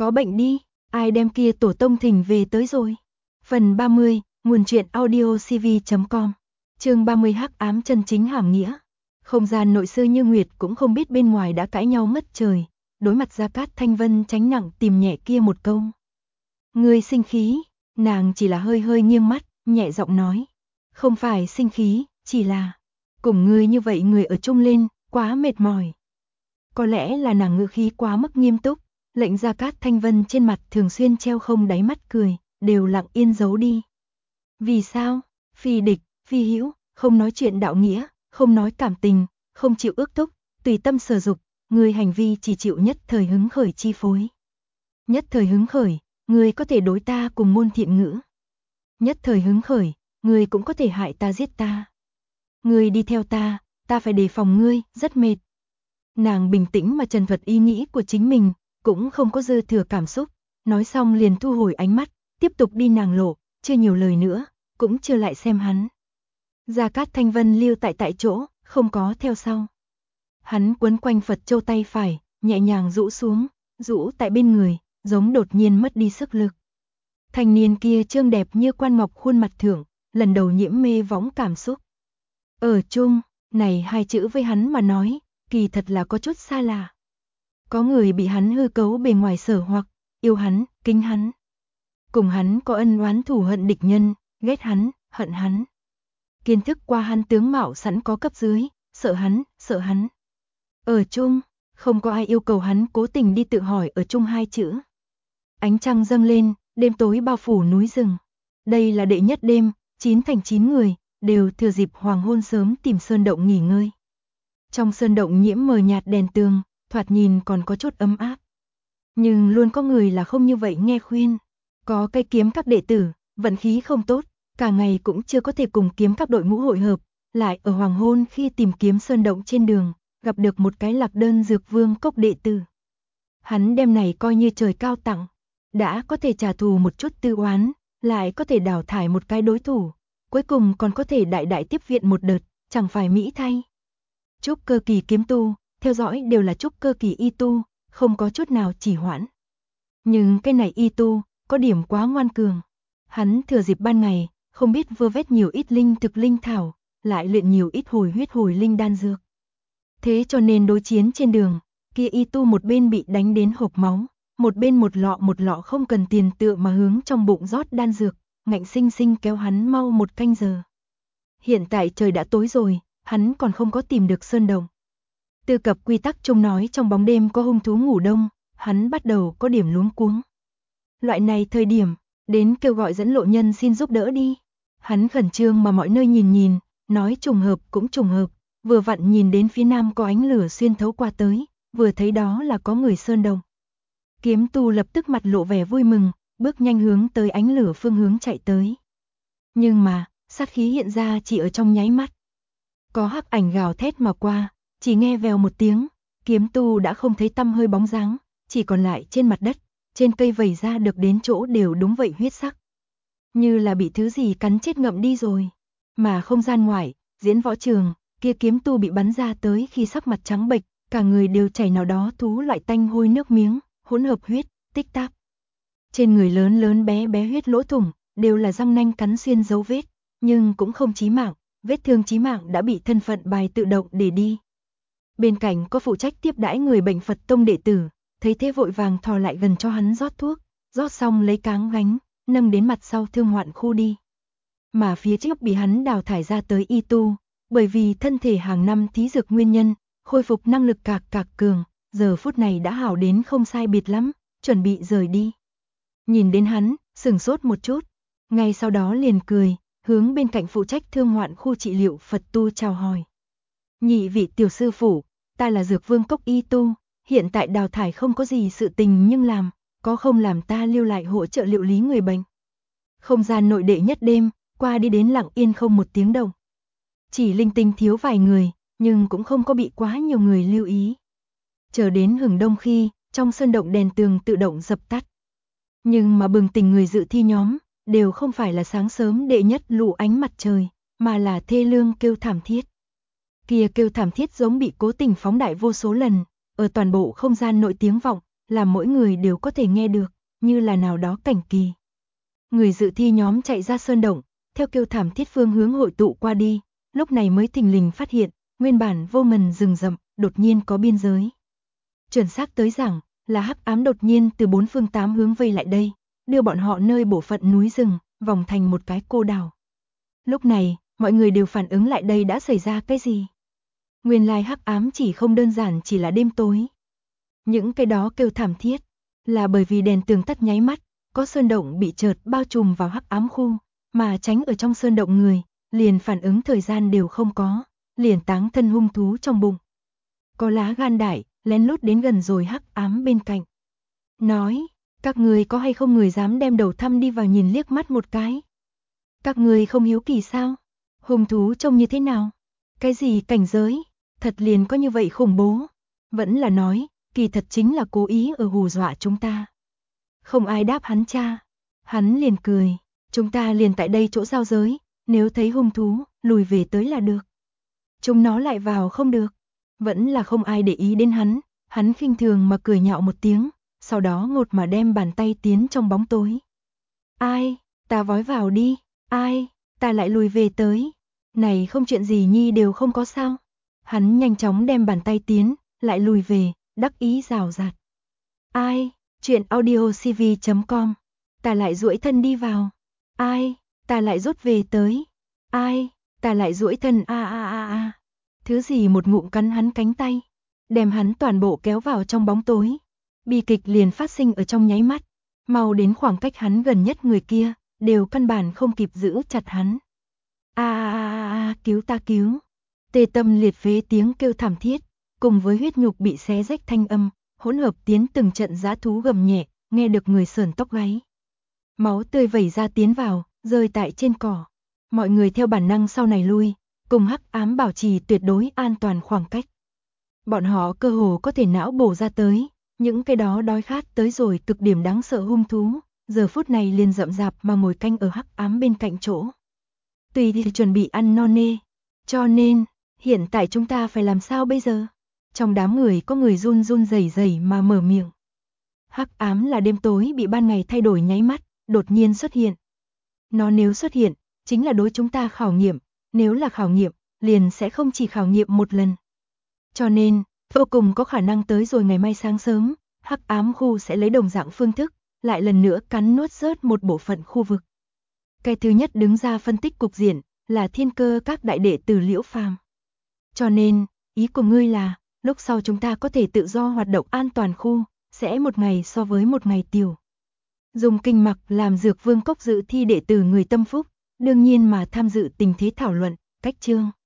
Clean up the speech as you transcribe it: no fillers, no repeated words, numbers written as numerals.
có bệnh đi, ai đem kia tổ tông thỉnh về tới rồi. Phần 30, nguồn truyện audiocv.com. Chương 30 hắc ám chân chính hàm nghĩa. Không gian nội sư Như Nguyệt cũng không biết bên ngoài đã cãi nhau mất trời, đối mặt Gia Cát Thanh Vân tránh nặng tìm nhẹ kia một câu. Ngươi sinh khí, nàng chỉ là hơi hơi nghiêng mắt, nhẹ giọng nói. Không phải sinh khí, chỉ là cùng ngươi như vậy người ở chung lên, quá mệt mỏi. Có lẽ là nàng ngữ khí quá mức nghiêm túc, lệnh Gia Cát Thanh Vân trên mặt thường xuyên treo không đáy mắt cười, đều lặng yên giấu đi. Vì sao? Phi địch, phi hữu, không nói chuyện đạo nghĩa, không nói cảm tình, không chịu ước thúc, tùy tâm sở dục, người hành vi chỉ chịu nhất thời hứng khởi chi phối. Nhất thời hứng khởi, người có thể đối ta cùng ngôn thiện ngữ. Nhất thời hứng khởi, người cũng có thể hại ta giết ta. Người đi theo ta phải đề phòng ngươi, rất mệt. Nàng bình tĩnh mà trần thuật ý nghĩ của chính mình, cũng không có dư thừa cảm xúc, nói xong liền thu hồi ánh mắt, tiếp tục đi nàng lộ, chưa nhiều lời nữa, cũng chưa lại xem hắn. Gia Cát Thanh Vân lưu tại chỗ, không có theo sau. Hắn quấn quanh Phật châu tay phải, nhẹ nhàng rũ xuống, rũ tại bên người, giống đột nhiên mất đi sức lực. Thanh niên kia trương đẹp như quan ngọc khuôn mặt thượng, lần đầu nhiễm mê võng cảm xúc. Ở chung, này hai chữ với hắn mà nói, kỳ thật là có chút xa lạ. Có người bị hắn hư cấu bề ngoài sở hoặc, yêu hắn, kính hắn. Cùng hắn có ân oán thù hận địch nhân, ghét hắn, hận hắn. Kiến thức qua hắn tướng mạo sẵn có cấp dưới, sợ hắn. Ở chung, không có ai yêu cầu hắn cố tình đi tự hỏi ở chung hai chữ. Ánh trăng dâng lên, đêm tối bao phủ núi rừng. Đây là đệ nhất đêm, 9 thành 9 người, đều thừa dịp hoàng hôn sớm tìm sơn động nghỉ ngơi. Trong sơn động nhiễm mờ nhạt đèn tường, thoạt nhìn còn có chút ấm áp. Nhưng luôn có người là không như vậy nghe khuyên. Có cây kiếm các đệ tử, vận khí không tốt, cả ngày cũng chưa có thể cùng kiếm các đội ngũ hội hợp, lại ở hoàng hôn khi tìm kiếm sơn động trên đường, gặp được một cái Lạc Đơn Dược Vương cốc đệ tử. Hắn đem này coi như trời cao tặng, đã có thể trả thù một chút tư oán, lại có thể đào thải một cái đối thủ, cuối cùng còn có thể đại đại tiếp viện một đợt, chẳng phải mỹ thay. Trúc cơ kỳ kiếm tu, theo dõi đều là trúc cơ kỳ y tu, không có chút nào trì hoãn. Nhưng cái này y tu, có điểm quá ngoan cường. Hắn thừa dịp ban ngày, không biết vơ vét nhiều ít linh thực linh thảo, lại luyện nhiều ít hồi huyết hồi linh đan dược. Thế cho nên đối chiến trên đường, kia y tu một bên bị đánh đến hộc máu, một bên một lọ không cần tiền tựa mà hướng trong bụng rót đan dược, ngạnh sinh sinh kéo hắn mau một canh giờ. Hiện tại trời đã tối rồi, hắn còn không có tìm được sơn động. Tư cập quy tắc chung nói trong bóng đêm có hung thú ngủ đông, hắn bắt đầu có điểm luống cuống. Loại này thời điểm, đến kêu gọi dẫn lộ nhân xin giúp đỡ đi. Hắn khẩn trương mà mọi nơi nhìn, nói trùng hợp cũng trùng hợp, vừa vặn nhìn đến phía nam có ánh lửa xuyên thấu qua tới, vừa thấy đó là có người sơn động. Kiếm tu lập tức mặt lộ vẻ vui mừng, bước nhanh hướng tới ánh lửa phương hướng chạy tới. Nhưng mà, sát khí hiện ra chỉ ở trong nháy mắt. Có hắc ảnh gào thét mà qua, chỉ nghe vèo một tiếng, kiếm tu đã không thấy tăm hơi bóng dáng, chỉ còn lại trên mặt đất, trên cây vẩy ra được đến chỗ đều đúng vậy huyết sắc. Như là bị thứ gì cắn chết ngậm đi rồi. Mà không gian ngoại, diễn võ trường, kia kiếm tu bị bắn ra tới khi sắc mặt trắng bệch, cả người đều chảy nào đó thú loại tanh hôi nước miếng, hỗn hợp huyết, tích tắc. Trên người lớn lớn bé bé huyết lỗ thủng, đều là răng nanh cắn xuyên dấu vết, nhưng cũng không chí mạng, vết thương chí mạng đã bị thân phận bài tự động để đi. Bên cạnh có phụ trách tiếp đãi người bệnh Phật tông đệ tử, thấy thế vội vàng thò lại gần cho hắn rót thuốc, rót xong lấy cáng gánh, nâng đến mặt sau thương hoạn khu đi. Mà phía trước bị hắn đào thải ra tới y tu, bởi vì thân thể hàng năm thí dược nguyên nhân, khôi phục năng lực cạc cường, giờ phút này đã hảo đến không sai biệt lắm, chuẩn bị rời đi. Nhìn đến hắn, sửng sốt một chút, ngay sau đó liền cười, hướng bên cạnh phụ trách thương hoạn khu trị liệu Phật tu chào hỏi. Nhị vị tiểu sư phụ, ta là Dược Vương cốc y tu, hiện tại đào thải không có gì sự tình nhưng làm, có không làm ta lưu lại hỗ trợ liệu lý người bệnh. Không gian nội đệ nhất đêm, qua đi đến lặng yên không một tiếng động. Chỉ linh tinh thiếu vài người, nhưng cũng không có bị quá nhiều người lưu ý. Chờ đến hừng đông khi, trong sơn động đèn tường tự động dập tắt. Nhưng mà bừng tỉnh người dự thi nhóm, đều không phải là sáng sớm đệ nhất lụ ánh mặt trời, mà là thê lương kêu thảm thiết. Kia kêu thảm thiết giống bị cố tình phóng đại vô số lần, ở toàn bộ không gian nội tiếng vọng, làm mỗi người đều có thể nghe được, như là nào đó cảnh kỳ. Người dự thi nhóm chạy ra sơn động, theo kêu thảm thiết phương hướng hội tụ qua đi, lúc này mới thình lình phát hiện, nguyên bản vô ngần rừng rậm, đột nhiên có biên giới. Chuẩn xác tới rằng, là hắc ám đột nhiên từ bốn phương tám hướng vây lại đây, đưa bọn họ nơi bộ phận núi rừng, vòng thành một cái cô đảo. Lúc này, mọi người đều phản ứng lại đây đã xảy ra cái gì. Nguyên lai hắc ám chỉ không đơn giản chỉ là đêm tối. Những cái đó kêu thảm thiết, là bởi vì đèn tường tắt nháy mắt, có sơn động bị chợt bao trùm vào hắc ám khu, mà tránh ở trong sơn động người, liền phản ứng thời gian đều không có, liền táng thân hung thú trong bụng. Có lá gan đại, lén lút đến gần rồi hắc ám bên cạnh. Nói, các người có hay không người dám đem đầu thăm đi vào nhìn liếc mắt một cái. Các người không hiếu kỳ sao? Hung thú trông như thế nào? Cái gì cảnh giới? Thật liền có như vậy khủng bố? Vẫn là nói, kỳ thật chính là cố ý ở hù dọa chúng ta. Không ai đáp hắn cha. Hắn liền cười, chúng ta liền tại đây chỗ giao giới, nếu thấy hung thú, lùi về tới là được. Chúng nó lại vào không được. Vẫn là không ai để ý đến hắn khinh thường mà cười nhạo một tiếng, sau đó ngột mà đem bàn tay tiến trong bóng tối. Ai, ta vói vào đi, ai, ta lại lùi về tới. Này không chuyện gì nhi đều không có sao. Hắn nhanh chóng đem bàn tay tiến, lại lùi về, đắc ý rào rạt. Ai, chuyện audiocv.com, ta lại duỗi thân đi vào. Ai, ta lại rút về tới. Ai, ta lại duỗi thân a. Thứ gì một ngụm cắn hắn cánh tay, đem hắn toàn bộ kéo vào trong bóng tối. Bi kịch liền phát sinh ở trong nháy mắt, mau đến khoảng cách hắn gần nhất người kia, đều căn bản không kịp giữ chặt hắn. Cứu ta cứu. Tê tâm liệt phế tiếng kêu thảm thiết, cùng với huyết nhục bị xé rách thanh âm, hỗn hợp tiến từng trận dã thú gầm nhẹ, nghe được người sởn tóc gáy. Máu tươi vẩy ra tiến vào, rơi tại trên cỏ. Mọi người theo bản năng sau này lui, cùng hắc ám bảo trì tuyệt đối an toàn khoảng cách. Bọn họ cơ hồ có thể não bổ ra tới, những cái đó đói khát tới rồi cực điểm đáng sợ hung thú, giờ phút này liền rậm rạp mà ngồi canh ở hắc ám bên cạnh chỗ. Tùy thì chuẩn bị ăn no nê. Cho nên, hiện tại chúng ta phải làm sao bây giờ? Trong đám người có người run run rẩy rẩy mà mở miệng. Hắc ám là đêm tối bị ban ngày thay đổi nháy mắt, đột nhiên xuất hiện. Nó nếu xuất hiện, chính là đối chúng ta khảo nghiệm, nếu là khảo nghiệm, liền sẽ không chỉ khảo nghiệm một lần. Cho nên, vô cùng có khả năng tới rồi ngày mai sáng sớm, hắc ám khu sẽ lấy đồng dạng phương thức, lại lần nữa cắn nuốt rớt một bộ phận khu vực. Cái thứ nhất đứng ra phân tích cục diện, là Thiên Cơ các đại đệ tử Liễu Phàm. Cho nên, ý của ngươi là, lúc sau chúng ta có thể tự do hoạt động an toàn khu, sẽ một ngày so với một ngày tiểu. Dùng kinh mặc làm Dược Vương Cốc dự thi đệ tử người tâm phúc, đương nhiên mà tham dự tình thế thảo luận, cách chương.